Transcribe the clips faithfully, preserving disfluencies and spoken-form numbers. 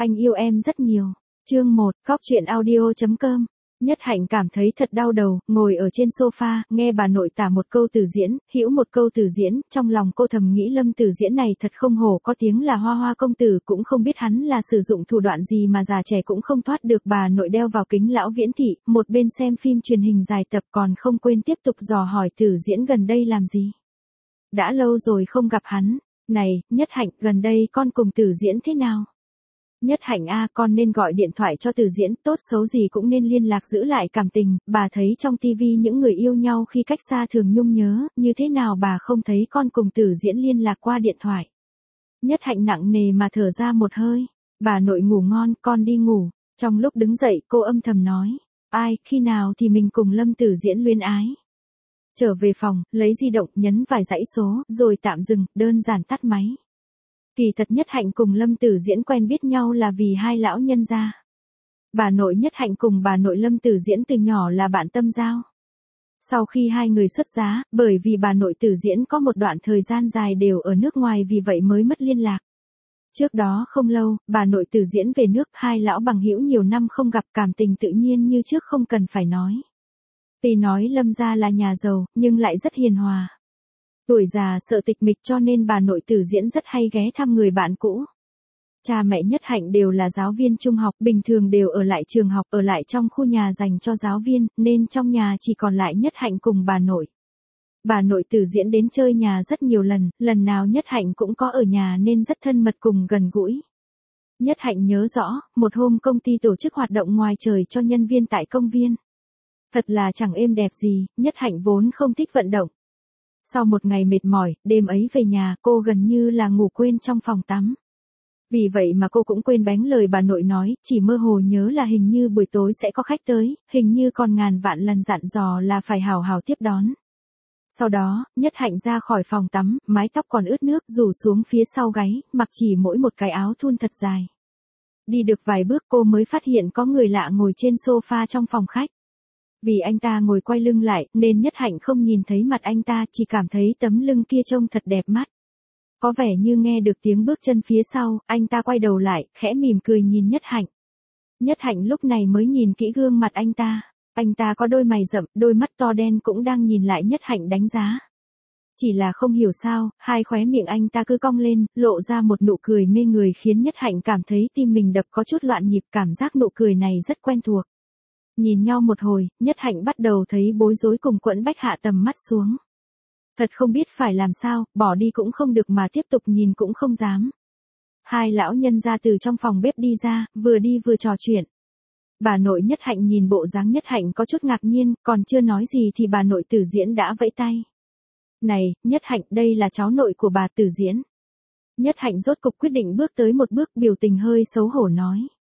Anh yêu em rất nhiều. Chương một, Cóc truyện audio chấm com. Nhất Hạnh cảm thấy thật đau đầu, ngồi ở trên sofa, nghe bà nội tả một câu từ diễn, hữu một câu từ diễn, trong lòng cô thầm nghĩ Lâm Từ Diễn này thật không hổ có tiếng là Hoa Hoa công tử, cũng không biết hắn là sử dụng thủ đoạn gì mà già trẻ cũng không thoát được. Bà nội đeo vào kính lão viễn thị, một bên xem phim truyền hình dài tập còn không quên tiếp tục dò hỏi Từ Diễn gần đây làm gì. Đã lâu rồi không gặp hắn. Này, Nhất Hạnh, gần đây con cùng Từ Diễn thế nào? Nhất Hạnh a, con nên gọi điện thoại cho Từ Diễn, tốt xấu gì cũng nên liên lạc giữ lại cảm tình, bà thấy trong tivi những người yêu nhau khi cách xa thường nhung nhớ, như thế nào bà không thấy con cùng Từ Diễn liên lạc qua điện thoại. Nhất Hạnh nặng nề mà thở ra một hơi, bà nội ngủ ngon, con đi ngủ. Trong lúc đứng dậy cô âm thầm nói, ai, khi nào thì mình cùng Lâm Từ Diễn luyến ái. Trở về phòng, lấy di động, nhấn vài dãy số, rồi tạm dừng, đơn giản tắt máy. Kỳ thật Nhất Hạnh cùng Lâm Từ Diễn quen biết nhau là vì hai lão nhân gia. Bà nội Nhất Hạnh cùng bà nội Lâm Từ Diễn từ nhỏ là bạn tâm giao. Sau khi hai người xuất giá, bởi vì bà nội Từ Diễn có một đoạn thời gian dài đều ở nước ngoài vì vậy mới mất liên lạc. Trước đó không lâu, bà nội Từ Diễn về nước, hai lão bằng hữu nhiều năm không gặp, cảm tình tự nhiên như trước không cần phải nói. Tuy nói Lâm gia là nhà giàu, nhưng lại rất hiền hòa. Tuổi già sợ tịch mịch cho nên bà nội Từ Diễn rất hay ghé thăm người bạn cũ. Cha mẹ Nhất Hạnh đều là giáo viên trung học, bình thường đều ở lại trường học, ở lại trong khu nhà dành cho giáo viên, nên trong nhà chỉ còn lại Nhất Hạnh cùng bà nội. Bà nội Từ Diễn đến chơi nhà rất nhiều lần, lần nào Nhất Hạnh cũng có ở nhà nên rất thân mật cùng gần gũi. Nhất Hạnh nhớ rõ, một hôm công ty tổ chức hoạt động ngoài trời cho nhân viên tại công viên. Thật là chẳng êm đẹp gì, Nhất Hạnh vốn không thích vận động. Sau một ngày mệt mỏi, đêm ấy về nhà, cô gần như là ngủ quên trong phòng tắm. Vì vậy mà cô cũng quên bén lời bà nội nói, chỉ mơ hồ nhớ là hình như buổi tối sẽ có khách tới, hình như còn ngàn vạn lần dặn dò là phải hào hào tiếp đón. Sau đó, Nhất Hạnh ra khỏi phòng tắm, mái tóc còn ướt nước, rủ xuống phía sau gáy, mặc chỉ mỗi một cái áo thun thật dài. Đi được vài bước cô mới phát hiện có người lạ ngồi trên sofa trong phòng khách. Vì anh ta ngồi quay lưng lại, nên Nhất Hạnh không nhìn thấy mặt anh ta, chỉ cảm thấy tấm lưng kia trông thật đẹp mắt. Có vẻ như nghe được tiếng bước chân phía sau, anh ta quay đầu lại, khẽ mỉm cười nhìn Nhất Hạnh. Nhất Hạnh lúc này mới nhìn kỹ gương mặt anh ta. Anh ta có đôi mày rậm, đôi mắt to đen cũng đang nhìn lại Nhất Hạnh đánh giá. Chỉ là không hiểu sao, hai khóe miệng anh ta cứ cong lên, lộ ra một nụ cười mê người khiến Nhất Hạnh cảm thấy tim mình đập có chút loạn nhịp, cảm giác nụ cười này rất quen thuộc. Nhìn nhau một hồi, Nhất Hạnh bắt đầu thấy bối rối cùng quẫn bách hạ tầm mắt xuống. Thật không biết phải làm sao, bỏ đi cũng không được mà tiếp tục nhìn cũng không dám. Hai lão nhân ra từ trong phòng bếp đi ra, vừa đi vừa trò chuyện. Bà nội Nhất Hạnh nhìn bộ dáng Nhất Hạnh có chút ngạc nhiên, còn chưa nói gì thì bà nội Từ Diễn đã vẫy tay. Này, Nhất Hạnh, đây là cháu nội của bà Từ Diễn. Nhất Hạnh rốt cục quyết định bước tới một bước, biểu tình hơi xấu hổ nói.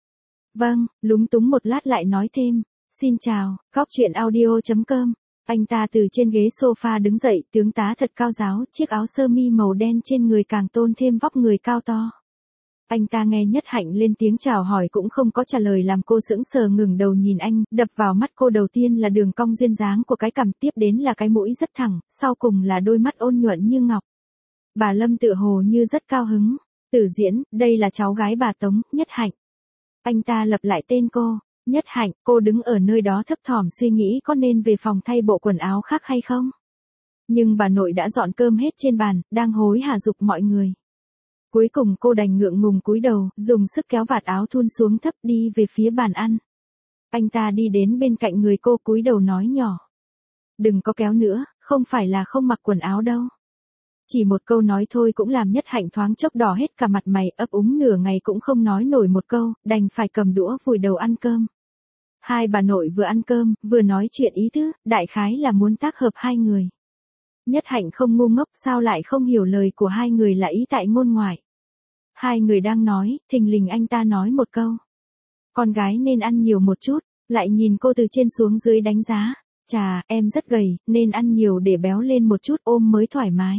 Vâng, lúng túng một lát lại nói thêm, xin chào, Cóc truyện audio chấm com. Anh ta từ trên ghế sofa đứng dậy, tướng tá thật cao ráo, chiếc áo sơ mi màu đen trên người càng tôn thêm vóc người cao to. Anh ta nghe Nhất Hạnh lên tiếng chào hỏi cũng không có trả lời làm cô sững sờ ngừng đầu nhìn anh, đập vào mắt cô đầu tiên là đường cong duyên dáng của cái cằm, tiếp đến là cái mũi rất thẳng, sau cùng là đôi mắt ôn nhuận như ngọc. Bà Lâm tựa hồ như rất cao hứng. Từ Diễn, đây là cháu gái bà Tống, Nhất Hạnh. Anh ta lặp lại tên cô, Nhất Hạnh, cô đứng ở nơi đó thấp thỏm suy nghĩ có nên về phòng thay bộ quần áo khác hay không. Nhưng bà nội đã dọn cơm hết trên bàn, đang hối hả giục mọi người. Cuối cùng cô đành ngượng ngùng cúi đầu, dùng sức kéo vạt áo thun xuống thấp đi về phía bàn ăn. Anh ta đi đến bên cạnh người cô cúi đầu nói nhỏ. Đừng có kéo nữa, không phải là không mặc quần áo đâu. Chỉ một câu nói thôi cũng làm Nhất Hạnh thoáng chốc đỏ hết cả mặt mày, ấp úng nửa ngày cũng không nói nổi một câu, đành phải cầm đũa vùi đầu ăn cơm. Hai bà nội vừa ăn cơm, vừa nói chuyện ý tứ, đại khái là muốn tác hợp hai người. Nhất Hạnh không ngu ngốc, sao lại không hiểu lời của hai người là ý tại ngôn ngoại. Hai người đang nói, thình lình anh ta nói một câu. Con gái nên ăn nhiều một chút, lại nhìn cô từ trên xuống dưới đánh giá. Chà, em rất gầy, nên ăn nhiều để béo lên một chút ôm mới thoải mái.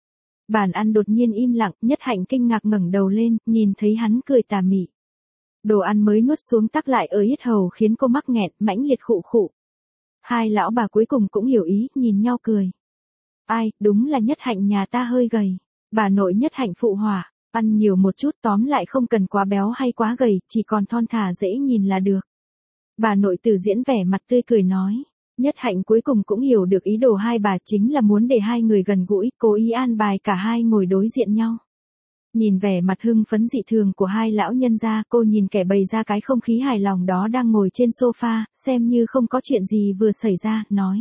Bàn ăn đột nhiên im lặng, Nhất Hạnh kinh ngạc ngẩng đầu lên, nhìn thấy hắn cười tà mị. Đồ ăn mới nuốt xuống tắc lại ở yết hầu khiến cô mắc nghẹn, mãnh liệt khụ khụ. Hai lão bà cuối cùng cũng hiểu ý, nhìn nhau cười. Ai, đúng là Nhất Hạnh nhà ta hơi gầy. Bà nội Nhất Hạnh phụ họa. Ăn nhiều một chút, tóm lại không cần quá béo hay quá gầy, chỉ còn thon thả dễ nhìn là được. Bà nội Từ Diễn vẻ mặt tươi cười nói. Nhất Hạnh cuối cùng cũng hiểu được ý đồ hai bà, chính là muốn để hai người gần gũi, cố ý an bài cả hai ngồi đối diện nhau. Nhìn vẻ mặt hưng phấn dị thường của hai lão nhân gia, cô nhìn kẻ bày ra cái không khí hài lòng đó đang ngồi trên sofa, xem như không có chuyện gì vừa xảy ra, nói.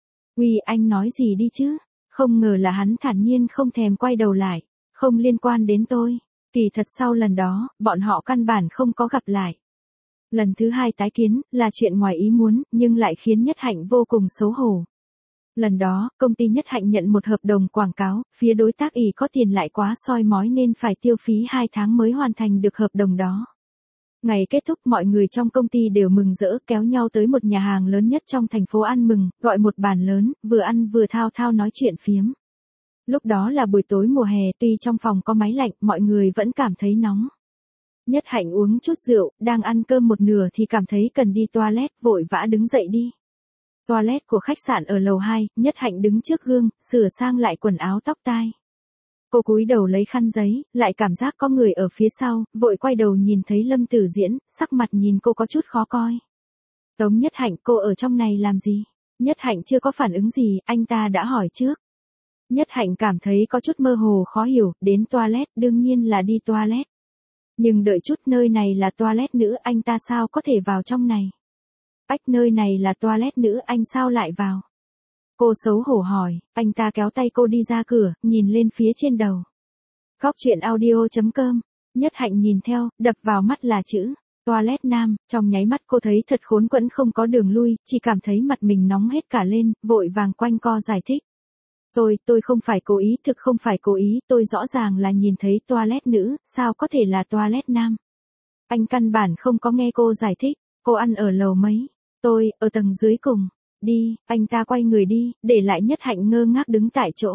Uy, anh nói gì đi chứ? Không ngờ là hắn thản nhiên không thèm quay đầu lại. Không liên quan đến tôi. Kỳ thật sau lần đó, bọn họ căn bản không có gặp lại. Lần thứ hai tái kiến, là chuyện ngoài ý muốn, nhưng lại khiến Nhất Hạnh vô cùng xấu hổ. Lần đó, công ty Nhất Hạnh nhận một hợp đồng quảng cáo, phía đối tác ỷ có tiền lại quá soi mói nên phải tiêu phí hai tháng mới hoàn thành được hợp đồng đó. Ngày kết thúc mọi người trong công ty đều mừng rỡ kéo nhau tới một nhà hàng lớn nhất trong thành phố ăn mừng, gọi một bàn lớn, vừa ăn vừa thao thao nói chuyện phiếm. Lúc đó là buổi tối mùa hè, tuy trong phòng có máy lạnh, mọi người vẫn cảm thấy nóng. Nhất Hạnh uống chút rượu, đang ăn cơm một nửa thì cảm thấy cần đi toilet, vội vã đứng dậy đi. Toilet của khách sạn ở lầu hai, Nhất Hạnh đứng trước gương, sửa sang lại quần áo tóc tai. Cô cúi đầu lấy khăn giấy, lại cảm giác có người ở phía sau, vội quay đầu nhìn thấy Lâm Tử Diễn, sắc mặt nhìn cô có chút khó coi. Tống Nhất Hạnh, cô ở trong này làm gì? Nhất Hạnh chưa có phản ứng gì, anh ta đã hỏi trước. Nhất Hạnh cảm thấy có chút mơ hồ khó hiểu, đến toilet, đương nhiên là đi toilet. Nhưng đợi chút, nơi này là toilet nữ, anh ta sao có thể vào trong này? Ách, nơi này là toilet nữ, anh sao lại vào? Cô xấu hổ hỏi, anh ta kéo tay cô đi ra cửa, nhìn lên phía trên đầu. Góc truyện audio chấm com. Nhất Hạnh nhìn theo, đập vào mắt là chữ toilet nam, trong nháy mắt cô thấy thật khốn quẫn không có đường lui, chỉ cảm thấy mặt mình nóng hết cả lên, vội vàng quanh co giải thích. Tôi, tôi không phải cố ý, thực không phải cố ý, tôi rõ ràng là nhìn thấy toilet nữ, sao có thể là toilet nam? Anh căn bản không có nghe cô giải thích, cô ăn ở lầu mấy? Tôi, ở tầng dưới cùng. Đi, anh ta quay người đi, để lại Nhất Hạnh ngơ ngác đứng tại chỗ.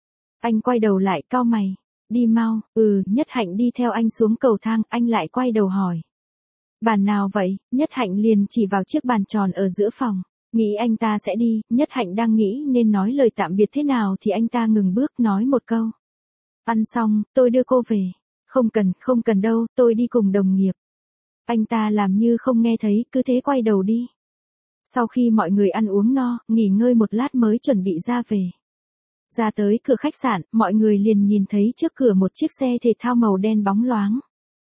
Anh quay đầu lại, cau mày. Đi mau, ừ, Nhất Hạnh đi theo anh xuống cầu thang, anh lại quay đầu hỏi. Bàn nào vậy? Nhất Hạnh liền chỉ vào chiếc bàn tròn ở giữa phòng. Nghĩ anh ta sẽ đi, Nhất Hạnh đang nghĩ nên nói lời tạm biệt thế nào thì anh ta ngừng bước nói một câu. Ăn xong, tôi đưa cô về. Không cần, không cần đâu, tôi đi cùng đồng nghiệp. Anh ta làm như không nghe thấy, cứ thế quay đầu đi. Sau khi mọi người ăn uống no, nghỉ ngơi một lát mới chuẩn bị ra về. Ra tới cửa khách sạn, mọi người liền nhìn thấy trước cửa một chiếc xe thể thao màu đen bóng loáng.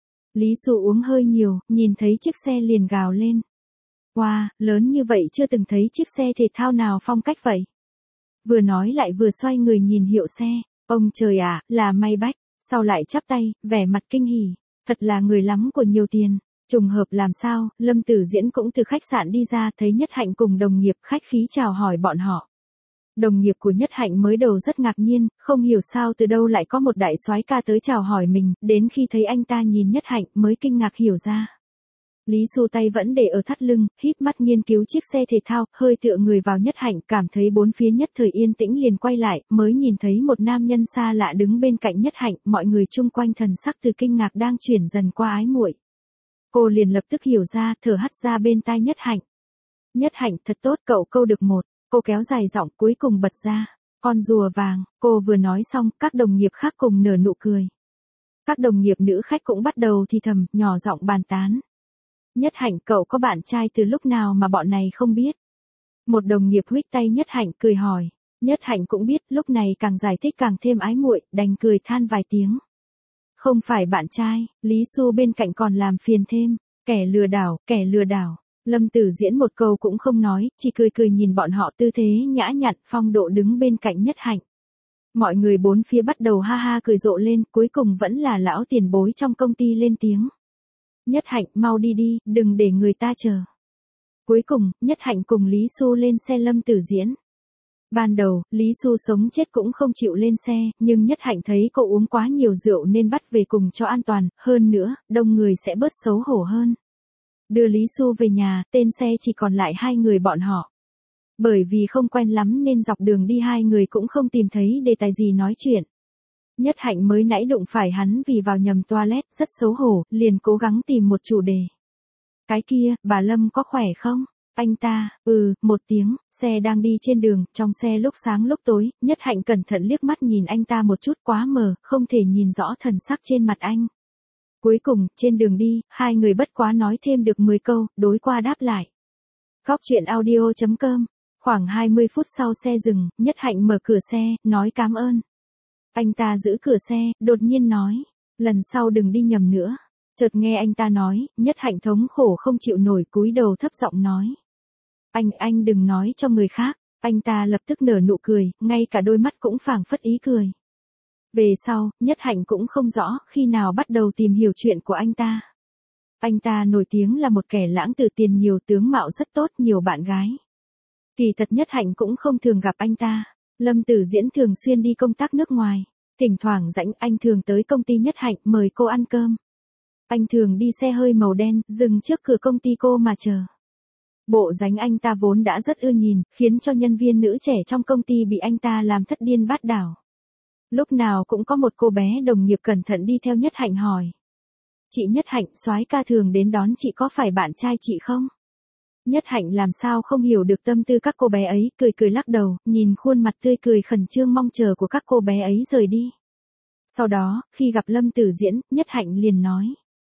Lý Xu uống hơi nhiều, nhìn thấy chiếc xe liền gào lên. Wow, lớn như vậy chưa từng thấy chiếc xe thể thao nào phong cách vậy. Vừa nói lại vừa xoay người nhìn hiệu xe. Ông trời ạ, à, là Maybach. Sau lại chắp tay, vẻ mặt kinh hỉ. Thật là người lắm của nhiều tiền. Trùng hợp làm sao, Lâm Tử Diễn cũng từ khách sạn đi ra, thấy Nhất Hạnh cùng đồng nghiệp khách khí chào hỏi bọn họ. Đồng nghiệp của Nhất Hạnh mới đầu rất ngạc nhiên, không hiểu sao từ đâu lại có một đại soái ca tới chào hỏi mình, đến khi thấy anh ta nhìn Nhất Hạnh mới kinh ngạc hiểu ra. Lý Xu tay vẫn để ở thắt lưng, híp mắt nghiên cứu chiếc xe thể thao, hơi tựa người vào Nhất Hạnh, cảm thấy bốn phía nhất thời yên tĩnh liền quay lại, mới nhìn thấy một nam nhân xa lạ đứng bên cạnh Nhất Hạnh, mọi người chung quanh thần sắc từ kinh ngạc đang chuyển dần qua ái muội. Cô liền lập tức hiểu ra, thở hắt ra bên tai Nhất Hạnh. Nhất Hạnh, thật tốt, cậu câu được một. Cô kéo dài giọng cuối cùng bật ra. Con rùa vàng, cô vừa nói xong, các đồng nghiệp khác cùng nở nụ cười. Các đồng nghiệp nữ khách cũng bắt đầu thì thầm, nhỏ giọng bàn tán. Nhất Hạnh, cậu có bạn trai từ lúc nào mà bọn này không biết? Một đồng nghiệp huých tay Nhất Hạnh cười hỏi. Nhất Hạnh cũng biết, lúc này càng giải thích càng thêm ái muội, đành cười than vài tiếng. Không phải bạn trai, Lý Xu bên cạnh còn làm phiền thêm. Kẻ lừa đảo, kẻ lừa đảo. Lâm Tử Diễn một câu cũng không nói, chỉ cười cười nhìn bọn họ tư thế nhã nhặn, phong độ đứng bên cạnh Nhất Hạnh. Mọi người bốn phía bắt đầu ha ha cười rộ lên, cuối cùng vẫn là lão tiền bối trong công ty lên tiếng. Nhất Hạnh, mau đi đi, đừng để người ta chờ. Cuối cùng, Nhất Hạnh cùng Lý Xu lên xe Lâm Tử Diễn. Ban đầu, Lý Xu sống chết cũng không chịu lên xe, nhưng Nhất Hạnh thấy cô uống quá nhiều rượu nên bắt về cùng cho an toàn, hơn nữa, đông người sẽ bớt xấu hổ hơn. Đưa Lý Xu về nhà, tên xe chỉ còn lại hai người bọn họ. Bởi vì không quen lắm nên dọc đường đi hai người cũng không tìm thấy đề tài gì nói chuyện. Nhất Hạnh mới nãy đụng phải hắn vì vào nhầm toilet, rất xấu hổ, liền cố gắng tìm một chủ đề. Cái kia, bà Lâm có khỏe không? Anh ta, ừ, một tiếng, xe đang đi trên đường, trong xe lúc sáng lúc tối, Nhất Hạnh cẩn thận liếc mắt nhìn anh ta một chút quá mờ, không thể nhìn rõ thần sắc trên mặt anh. Cuối cùng, trên đường đi, hai người bất quá nói thêm được mười câu, đối qua đáp lại. Góc chuyện audio chấm com. Khoảng hai mươi phút sau xe dừng, Nhất Hạnh mở cửa xe, nói cảm ơn. Anh ta giữ cửa xe, đột nhiên nói, lần sau đừng đi nhầm nữa. Chợt nghe anh ta nói, Nhất Hạnh thống khổ không chịu nổi, cúi đầu thấp giọng nói. Anh, anh đừng nói cho người khác. Anh ta lập tức nở nụ cười, ngay cả đôi mắt cũng phảng phất ý cười. Về sau, Nhất Hạnh cũng không rõ khi nào bắt đầu tìm hiểu chuyện của anh ta. Anh ta nổi tiếng là một kẻ lãng tử, tiền nhiều, tướng mạo rất tốt, nhiều bạn gái. Kỳ thật Nhất Hạnh cũng không thường gặp anh ta. Lâm Tử Diễn thường xuyên đi công tác nước ngoài. Thỉnh thoảng rảnh anh thường tới công ty Nhất Hạnh mời cô ăn cơm. Anh thường đi xe hơi màu đen, dừng trước cửa công ty cô mà chờ. Bộ dáng anh ta vốn đã rất ưa nhìn, khiến cho nhân viên nữ trẻ trong công ty bị anh ta làm thất điên bát đảo. Lúc nào cũng có một cô bé đồng nghiệp cẩn thận đi theo Nhất Hạnh hỏi. Chị Nhất Hạnh, soái ca thường đến đón chị, có phải bạn trai chị không? Nhất Hạnh làm sao không hiểu được tâm tư các cô bé ấy, cười cười lắc đầu, nhìn khuôn mặt tươi cười khẩn trương mong chờ của các cô bé ấy rời đi. Sau đó, khi gặp Lâm Tử Diễn, Nhất Hạnh liền nói.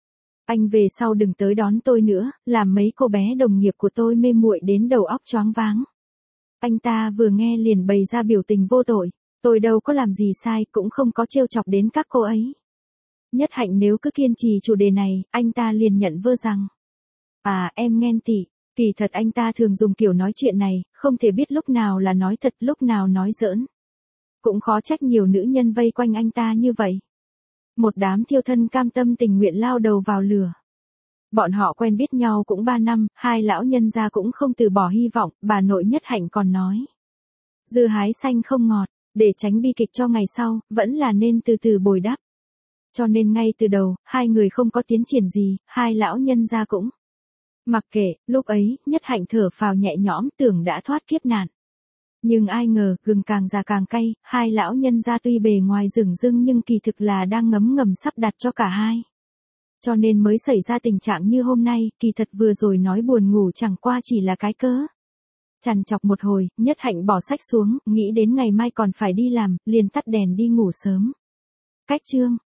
Anh về sau đừng tới đón tôi nữa, làm mấy cô bé đồng nghiệp của tôi mê muội đến đầu óc choáng váng. Anh ta vừa nghe liền bày ra biểu tình vô tội, tôi đâu có làm gì sai, cũng không có trêu chọc đến các cô ấy. Nhất Hạnh nếu cứ kiên trì chủ đề này, anh ta liền nhận vơ rằng. À, em ghen tị. Kỳ thật anh ta thường dùng kiểu nói chuyện này, không thể biết lúc nào là nói thật, lúc nào nói giỡn. Cũng khó trách nhiều nữ nhân vây quanh anh ta như vậy. Một đám thiêu thân cam tâm tình nguyện lao đầu vào lửa. Bọn họ quen biết nhau cũng ba năm, hai lão nhân gia cũng không từ bỏ hy vọng, bà nội Nhất Hạnh còn nói. Dưa hái xanh không ngọt, để tránh bi kịch cho ngày sau, vẫn là nên từ từ bồi đắp. Cho nên ngay từ đầu, hai người không có tiến triển gì, hai lão nhân gia cũng. Mặc kệ, lúc ấy, Nhất Hạnh thở phào nhẹ nhõm, tưởng đã thoát kiếp nạn. Nhưng ai ngờ, gừng càng già càng cay, hai lão nhân gia tuy bề ngoài rừng rưng nhưng kỳ thực là đang ngấm ngầm sắp đặt cho cả hai. Cho nên mới xảy ra tình trạng như hôm nay, kỳ thật vừa rồi nói buồn ngủ chẳng qua chỉ là cái cớ. Trằn trọc một hồi, Nhất Hạnh bỏ sách xuống, nghĩ đến ngày mai còn phải đi làm, liền tắt đèn đi ngủ sớm. Cách chương.